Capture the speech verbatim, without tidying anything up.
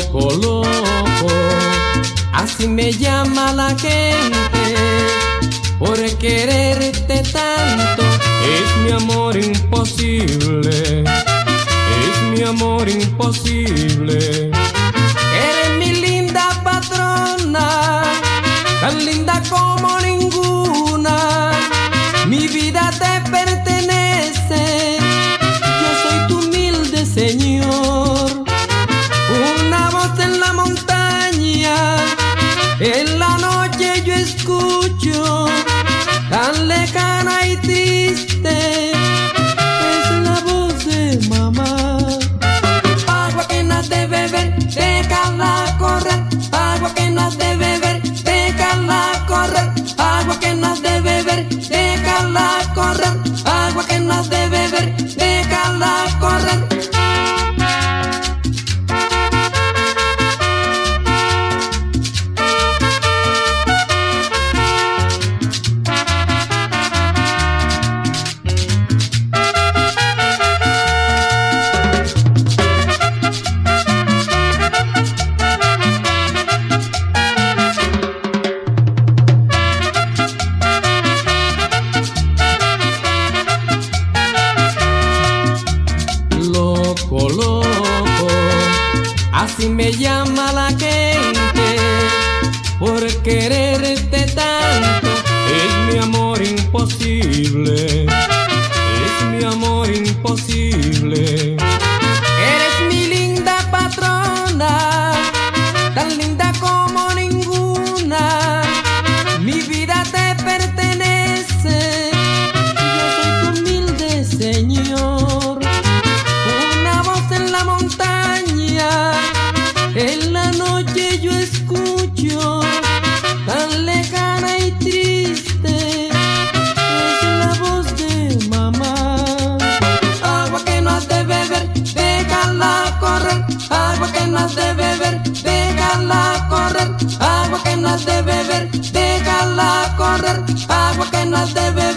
Loco, loco, así me llama la gente, por quererte tanto. Es mi amor imposible, es mi amor imposible. Eres mi linda patrona, tan linda como ninguna. Mi vida te pertenece, yo soy tu humilde señor. Una voz en la montaña, en la noche yo escucho, tan lejana y triste, es la voz de mamá. Agua que no has de beber, déjala correr. Agua que no has de beber, déjala correr. Agua que no has de beber, déjala correr. Agua que no has de beber, déjala correr. Loco, loco, así me llama la gente, por quererte tanto. Es mi amor imposible, es mi amor imposible. Eres mi linda patrona, tan linda como ninguna. Mi vida te pertenece, yo soy tu humilde señor. En la noche yo escucho, tan lejana y triste, es la voz de mamá. Agua que no has de beber, déjala correr. Agua que no has de beber, déjala correr. Agua que no has de beber, déjala correr. Agua que no has de beber.